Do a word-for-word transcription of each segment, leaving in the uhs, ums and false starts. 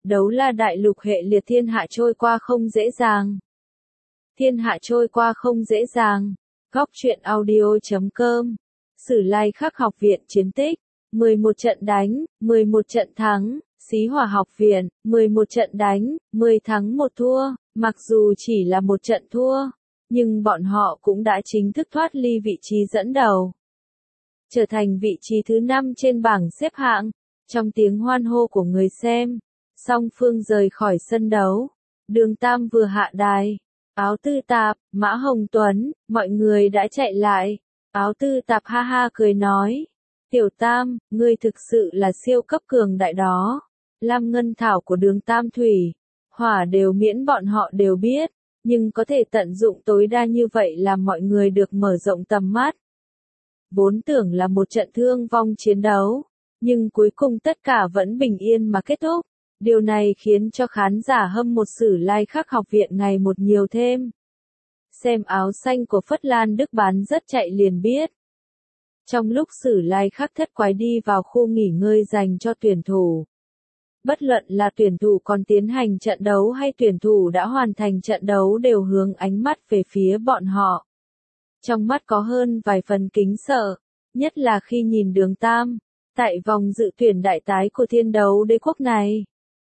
Đấu La đại lục hệ liệt thiên hạ trôi qua không dễ dàng. Thiên hạ trôi qua không dễ dàng. Góc truyện audio chấm com. Sử Lai Khắc học viện chiến tích. mười một trận đánh, mười một trận thắng. Xí Hỏa học viện, mười một trận đánh, mười thắng một thua. Mặc dù chỉ là một trận thua, nhưng bọn họ cũng đã chính thức thoát ly vị trí dẫn đầu, trở thành vị trí thứ năm trên bảng xếp hạng. Trong tiếng hoan hô của người xem, song phương rời khỏi sân đấu. Đường Tam vừa hạ đài. Áo Tư Tạp, Mã Hồng Tuấn, mọi người đã chạy lại. Áo Tư Tạp ha ha cười nói. Tiểu Tam, ngươi thực sự là siêu cấp cường đại đó. Lam Ngân Thảo của Đường Tam Thủy, Hỏa đều miễn bọn họ đều biết, nhưng có thể tận dụng tối đa như vậy làm mọi người được mở rộng tầm mắt. Vốn tưởng là một trận thương vong chiến đấu, nhưng cuối cùng tất cả vẫn bình yên mà kết thúc. Điều này khiến cho khán giả hâm mộ Sử Lai Khắc học viện ngày một nhiều thêm. Xem áo xanh của Phất Lan Đức bán rất chạy liền biết. Trong lúc Sử Lai Khắc thất quái đi vào khu nghỉ ngơi dành cho tuyển thủ, bất luận là tuyển thủ còn tiến hành trận đấu hay tuyển thủ đã hoàn thành trận đấu đều hướng ánh mắt về phía bọn họ. Trong mắt có hơn vài phần kính sợ, nhất là khi nhìn Đường Tam, tại vòng dự tuyển đại tái của thiên đấu đế quốc này.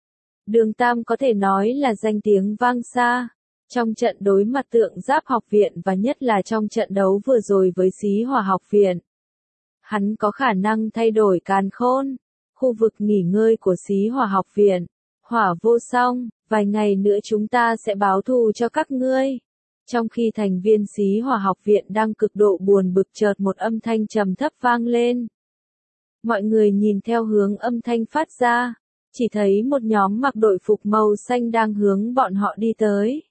Đường Tam có thể nói là danh tiếng vang xa, trong trận đối mặt Tượng Giáp học viện và nhất là trong trận đấu vừa rồi với Xí Hỏa học viện. Hắn có khả năng thay đổi càn khôn. Khu vực nghỉ ngơi của Xí Hỏa học viện. Hỏa Vô Song, vài ngày nữa chúng ta sẽ báo thù cho các ngươi. Trong khi thành viên Xí Hỏa học viện đang cực độ buồn bực chợt một âm thanh trầm thấp vang lên. Mọi người nhìn theo hướng âm thanh phát ra, chỉ thấy một nhóm mặc đội phục màu xanh đang hướng bọn họ đi tới.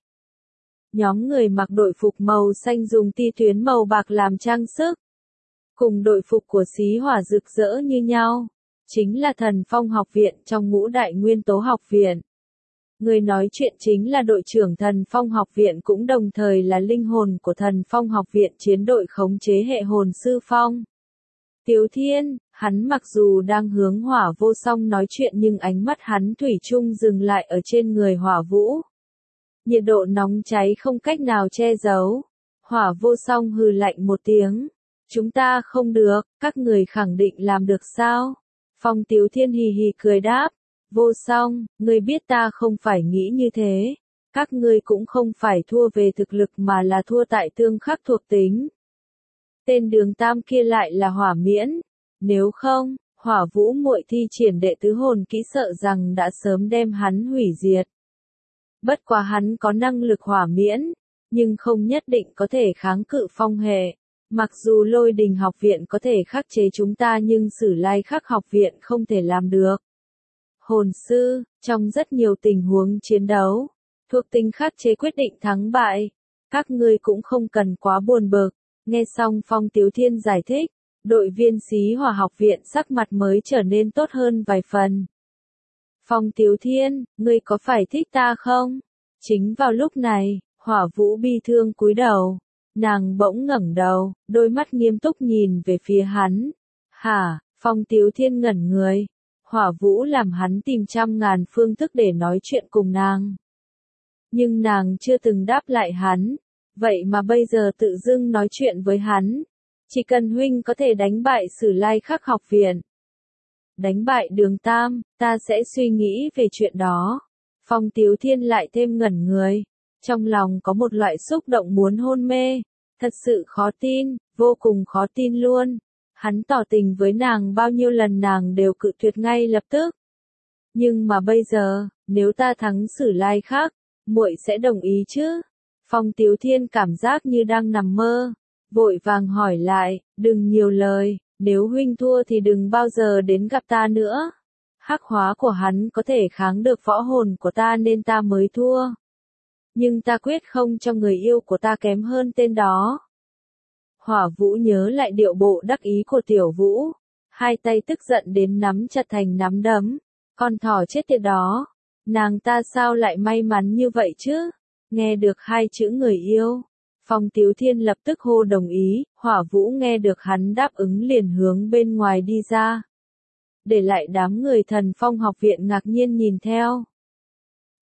Nhóm người mặc đội phục màu xanh dùng ti tuyến màu bạc làm trang sức, cùng đội phục của Xí Hỏa rực rỡ như nhau. Chính là Thần Phong học viện trong ngũ đại nguyên tố học viện. Người nói chuyện chính là đội trưởng Thần Phong học viện cũng đồng thời là linh hồn của Thần Phong học viện chiến đội khống chế hệ hồn sư Phong. Tiếu Thiên, hắn mặc dù đang hướng Hỏa Vô Song nói chuyện nhưng ánh mắt hắn thủy chung dừng lại ở trên người Hỏa Vũ. Nhiệt độ nóng cháy không cách nào che giấu. Hỏa Vô Song hừ lạnh một tiếng. Chúng ta không được, các người khẳng định làm được sao? Phong Tiếu Thiên hì hì cười đáp, Vô Song, ngươi biết ta không phải nghĩ như thế, các ngươi cũng không phải thua về thực lực mà là thua tại tương khắc thuộc tính. Tên Đường Tam kia lại là hỏa miễn, nếu không, Hỏa Vũ muội thi triển đệ tứ hồn kỹ sợ rằng đã sớm đem hắn hủy diệt. Bất quá hắn có năng lực hỏa miễn, nhưng không nhất định có thể kháng cự phong hệ. Mặc dù Lôi Đình học viện có thể khắc chế chúng ta nhưng Sử Lai Khắc học viện không thể làm được. Hồn sư, trong rất nhiều tình huống chiến đấu, thuộc tính khắc chế quyết định thắng bại. Các ngươi cũng không cần quá buồn bực. Nghe xong Phong Tiếu Thiên giải thích, đội viên Xí Hỏa học viện sắc mặt mới trở nên tốt hơn vài phần. Phong Tiếu Thiên, ngươi có phải thích ta không? Chính vào lúc này, Hỏa Vũ bi thương cúi đầu. Nàng bỗng ngẩng đầu, đôi mắt nghiêm túc nhìn về phía hắn. Hả, Phong Tiếu Thiên ngẩn người. Hỏa Vũ làm hắn tìm trăm ngàn phương thức để nói chuyện cùng nàng. Nhưng nàng chưa từng đáp lại hắn. Vậy mà bây giờ tự dưng nói chuyện với hắn. Chỉ cần huynh có thể đánh bại Sử Lai Khắc học viện. Đánh bại Đường Tam, ta sẽ suy nghĩ về chuyện đó. Phong Tiếu Thiên lại thêm ngẩn người. Trong lòng có một loại xúc động muốn hôn mê. Thật sự khó tin, vô cùng khó tin luôn. Hắn tỏ tình với nàng bao nhiêu lần nàng đều cự tuyệt ngay lập tức. Nhưng mà bây giờ, nếu ta thắng Sử Lai Khắc, muội sẽ đồng ý chứ? Phong Tiếu Thiên cảm giác như đang nằm mơ. Vội vàng hỏi lại, đừng nhiều lời, nếu huynh thua thì đừng bao giờ đến gặp ta nữa. Hắc hóa của hắn có thể kháng được võ hồn của ta nên ta mới thua. Nhưng ta quyết không cho người yêu của ta kém hơn tên đó. Hỏa Vũ nhớ lại điệu bộ đắc ý của Tiểu Vũ. Hai tay tức giận đến nắm chặt thành nắm đấm. Con thỏ chết tiệt đó. Nàng ta sao lại may mắn như vậy chứ? Nghe được hai chữ người yêu. Phong Tiếu Thiên lập tức hô đồng ý. Hỏa Vũ nghe được hắn đáp ứng liền hướng bên ngoài đi ra. Để lại đám người Thần Phong học viện ngạc nhiên nhìn theo.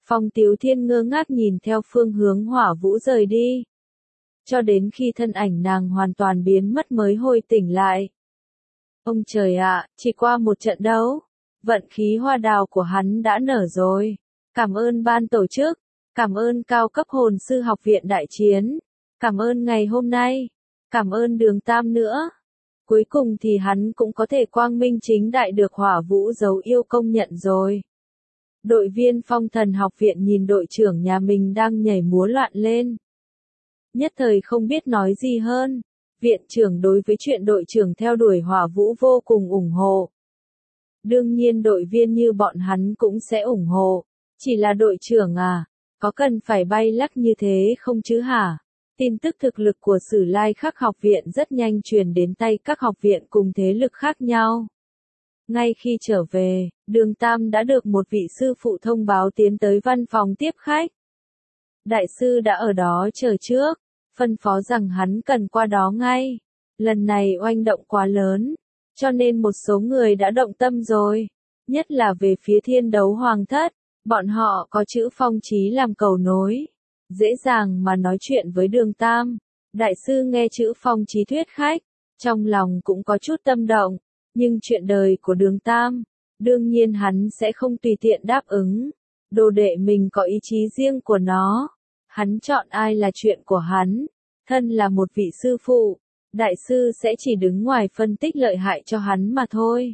Phong Tiếu Thiên ngơ ngác nhìn theo phương hướng Hỏa Vũ rời đi. Cho đến khi thân ảnh nàng hoàn toàn biến mất mới hồi tỉnh lại. Ông trời ạ, chỉ qua một trận đấu, vận khí hoa đào của hắn đã nở rồi. Cảm ơn ban tổ chức, cảm ơn cao cấp hồn sư học viện đại chiến, cảm ơn ngày hôm nay, cảm ơn Đường Tam nữa. Cuối cùng thì hắn cũng có thể quang minh chính đại được Hỏa Vũ dấu yêu công nhận rồi. Đội viên Phong Thần học viện nhìn đội trưởng nhà mình đang nhảy múa loạn lên. Nhất thời không biết nói gì hơn. Viện trưởng đối với chuyện đội trưởng theo đuổi Hỏa Vũ vô cùng ủng hộ. Đương nhiên đội viên như bọn hắn cũng sẽ ủng hộ. Chỉ là đội trưởng à, có cần phải bay lắc như thế không chứ hả? Tin tức thực lực của Sử Lai Khắc học viện rất nhanh truyền đến tay các học viện cùng thế lực khác nhau. Ngay khi trở về, Đường Tam đã được một vị sư phụ thông báo tiến tới văn phòng tiếp khách. Đại sư đã ở đó chờ trước, phân phó rằng hắn cần qua đó ngay. Lần này oanh động quá lớn, cho nên một số người đã động tâm rồi, nhất là về phía Thiên Đấu Hoàng Thất, bọn họ có chữ Phong Chí làm cầu nối, dễ dàng mà nói chuyện với Đường Tam. Đại sư nghe chữ Phong Chí thuyết khách, trong lòng cũng có chút tâm động, nhưng chuyện đời của Đường Tam, đương nhiên hắn sẽ không tùy tiện đáp ứng. Đồ đệ mình có ý chí riêng của nó, hắn chọn ai là chuyện của hắn, thân là một vị sư phụ, đại sư sẽ chỉ đứng ngoài phân tích lợi hại cho hắn mà thôi.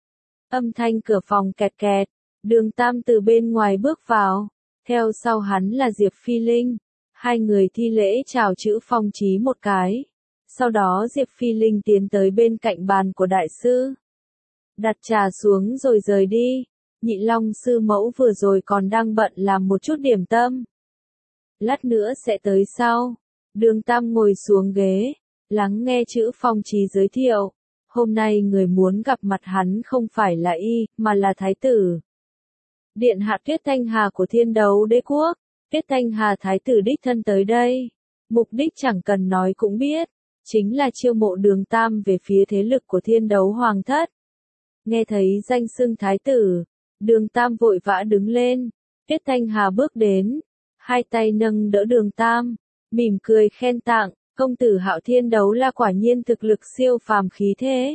Âm thanh cửa phòng kẹt kẹt, Đường Tam từ bên ngoài bước vào, theo sau hắn là Diệp Phi Linh, hai người thi lễ chào chữ Phong Chí một cái, sau đó Diệp Phi Linh tiến tới bên cạnh bàn của đại sư, đặt trà xuống rồi rời đi. Nhị Long sư mẫu vừa rồi còn đang bận làm một chút điểm tâm, lát nữa sẽ tới sau. Đường Tam ngồi xuống ghế, lắng nghe chữ Phong Chí giới thiệu. Hôm nay người muốn gặp mặt hắn không phải là y, mà là thái tử. Điện hạ Tuyết Thanh Hà của Thiên Đấu Đế Quốc. Tuyết Thanh Hà thái tử đích thân tới đây. Mục đích chẳng cần nói cũng biết, chính là chiêu mộ Đường Tam về phía thế lực của Thiên Đấu Hoàng Thất. Nghe thấy danh xưng thái tử, Đường Tam vội vã đứng lên. Tuyết Thanh Hà bước đến, hai tay nâng đỡ Đường Tam, mỉm cười khen tặng, công tử Hạo Thiên Đấu La quả nhiên thực lực siêu phàm khí thế.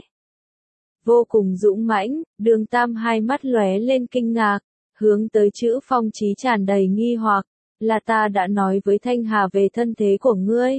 Vô cùng dũng mãnh, Đường Tam hai mắt lóe lên kinh ngạc, hướng tới chữ Phong Chí tràn đầy nghi hoặc, là ta đã nói với Thanh Hà về thân thế của ngươi.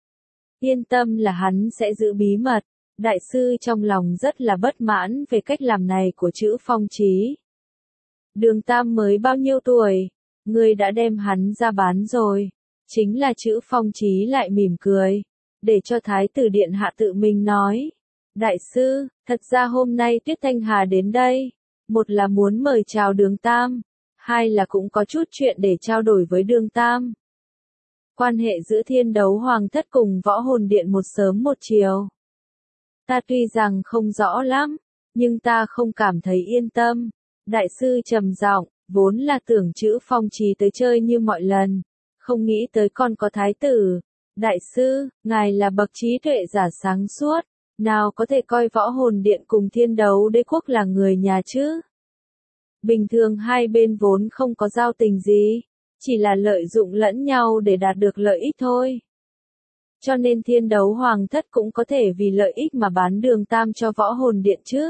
Yên tâm là hắn sẽ giữ bí mật, đại sư trong lòng rất là bất mãn về cách làm này của chữ Phong Chí. Đường Tam mới bao nhiêu tuổi, ngươi đã đem hắn ra bán rồi. Chính là chữ Phong Chí lại mỉm cười, để cho thái tử điện hạ tự mình nói. Đại sư, thật ra hôm nay Tuyết Thanh Hà đến đây, một là muốn mời chào Đường Tam, hai là cũng có chút chuyện để trao đổi với Đường Tam. Quan hệ giữa Thiên Đấu Hoàng Thất cùng Võ Hồn Điện một sớm một chiều. Ta tuy rằng không rõ lắm, nhưng ta không cảm thấy yên tâm. Đại sư trầm giọng, vốn là tưởng chữ Phong Chí tới chơi như mọi lần, không nghĩ tới còn có thái tử. Đại sư, ngài là bậc trí tuệ giả sáng suốt, nào có thể coi Võ Hồn Điện cùng Thiên Đấu Đế Quốc là người nhà chứ? Bình thường hai bên vốn không có giao tình gì, chỉ là lợi dụng lẫn nhau để đạt được lợi ích thôi. Cho nên Thiên Đấu Hoàng Thất cũng có thể vì lợi ích mà bán Đường Tam cho Võ Hồn Điện chứ.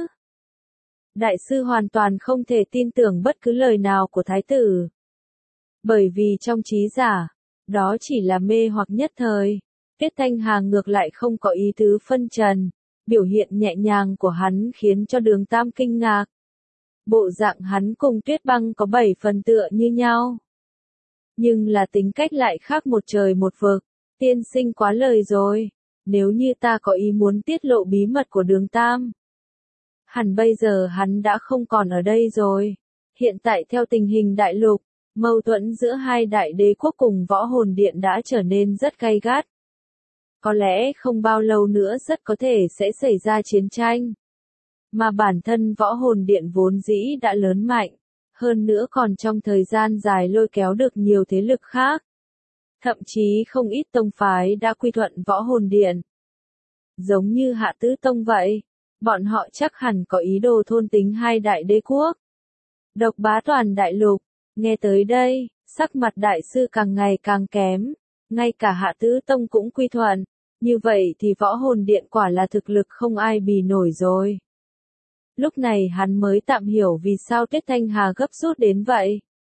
Đại sư hoàn toàn không thể tin tưởng bất cứ lời nào của thái tử. Bởi vì trong trí giả, đó chỉ là mê hoặc nhất thời. Tuyết Thanh Hà ngược lại không có ý tứ phân trần, biểu hiện nhẹ nhàng của hắn khiến cho Đường Tam kinh ngạc. Bộ dạng hắn cùng Tuyết Băng có bảy phần tựa như nhau. Nhưng là tính cách lại khác một trời một vực, tiên sinh quá lời rồi, nếu như ta có ý muốn tiết lộ bí mật của Đường Tam. Hẳn bây giờ hắn đã không còn ở đây rồi. Hiện tại theo tình hình đại lục, mâu thuẫn giữa hai đại đế quốc cùng Võ Hồn Điện đã trở nên rất gay gắt. Có lẽ không bao lâu nữa rất có thể sẽ xảy ra chiến tranh. Mà bản thân Võ Hồn Điện vốn dĩ đã lớn mạnh, hơn nữa còn trong thời gian dài lôi kéo được nhiều thế lực khác. Thậm chí không ít tông phái đã quy thuận Võ Hồn Điện. Giống như Hạ Tứ Tông vậy, bọn họ chắc hẳn có ý đồ thôn tính hai đại đế quốc. Độc bá toàn đại lục, Nghe tới đây, sắc mặt đại sư càng ngày càng kém, ngay cả Hạ Tứ Tông cũng quy thuận, như vậy thì Võ Hồn Điện quả là thực lực không ai bì nổi rồi. Lúc này hắn mới tạm hiểu vì sao Tiết Thanh Hà gấp rút đến vậy.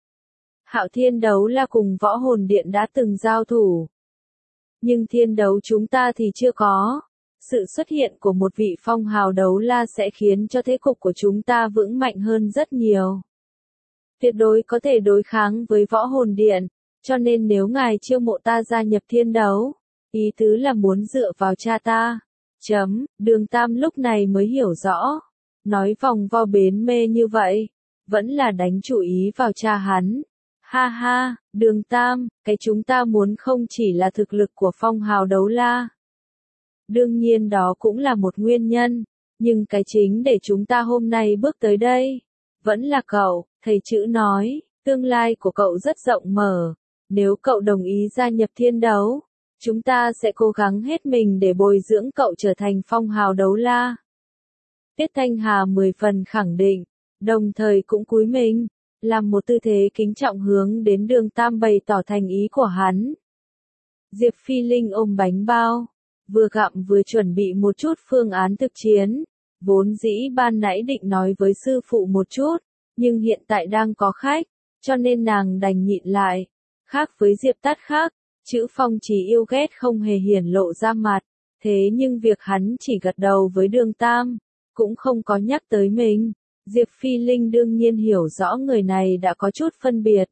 Hạo Thiên Đấu La cùng Võ Hồn Điện đã từng giao thủ. Nhưng thiên đấu chúng ta thì chưa có. Sự xuất hiện của một vị phong hào đấu la sẽ khiến cho thế cục của chúng ta vững mạnh hơn rất nhiều. Tuyệt đối có thể đối kháng với Võ Hồn Điện, cho nên nếu ngài chiêu mộ ta gia nhập thiên đấu, ý tứ là muốn dựa vào cha ta. Chấm, Đường Tam lúc này mới hiểu rõ. Nói vòng vo bến mê như vậy, vẫn là đánh chủ ý vào cha hắn. Ha ha, Đường Tam, cái chúng ta muốn không chỉ là thực lực của phong hào đấu la. Đương nhiên đó cũng là một nguyên nhân, nhưng cái chính để chúng ta hôm nay bước tới đây, vẫn là cậu, thầy chữ nói, tương lai của cậu rất rộng mở, nếu cậu đồng ý gia nhập thiên đấu, chúng ta sẽ cố gắng hết mình để bồi dưỡng cậu trở thành phong hào đấu la. Tiết Thanh Hà mười phần khẳng định, đồng thời cũng cúi mình, làm một tư thế kính trọng hướng đến Đường Tam bày tỏ thành ý của hắn. Diệp Phi Linh ôm bánh bao, vừa gặm vừa chuẩn bị một chút phương án thực chiến, vốn dĩ ban nãy định nói với sư phụ một chút, nhưng hiện tại đang có khách, cho nên nàng đành nhịn lại. Khác với Diệp Tát khác, chữ Phong chỉ yêu ghét không hề hiển lộ ra mặt, thế nhưng việc hắn chỉ gật đầu với Đường Tam, cũng không có nhắc tới mình. Diệp Phi Linh đương nhiên hiểu rõ người này đã có chút phân biệt.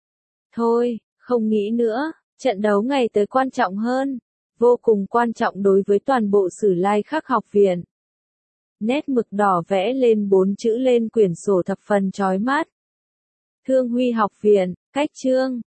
Thôi, không nghĩ nữa, trận đấu ngày tới quan trọng hơn, vô cùng quan trọng đối với toàn bộ Sử Lai Khắc học viện. Nét mực đỏ vẽ lên bốn chữ lên quyển sổ thập phần chói mắt. Thương Huy học viện, cách chương.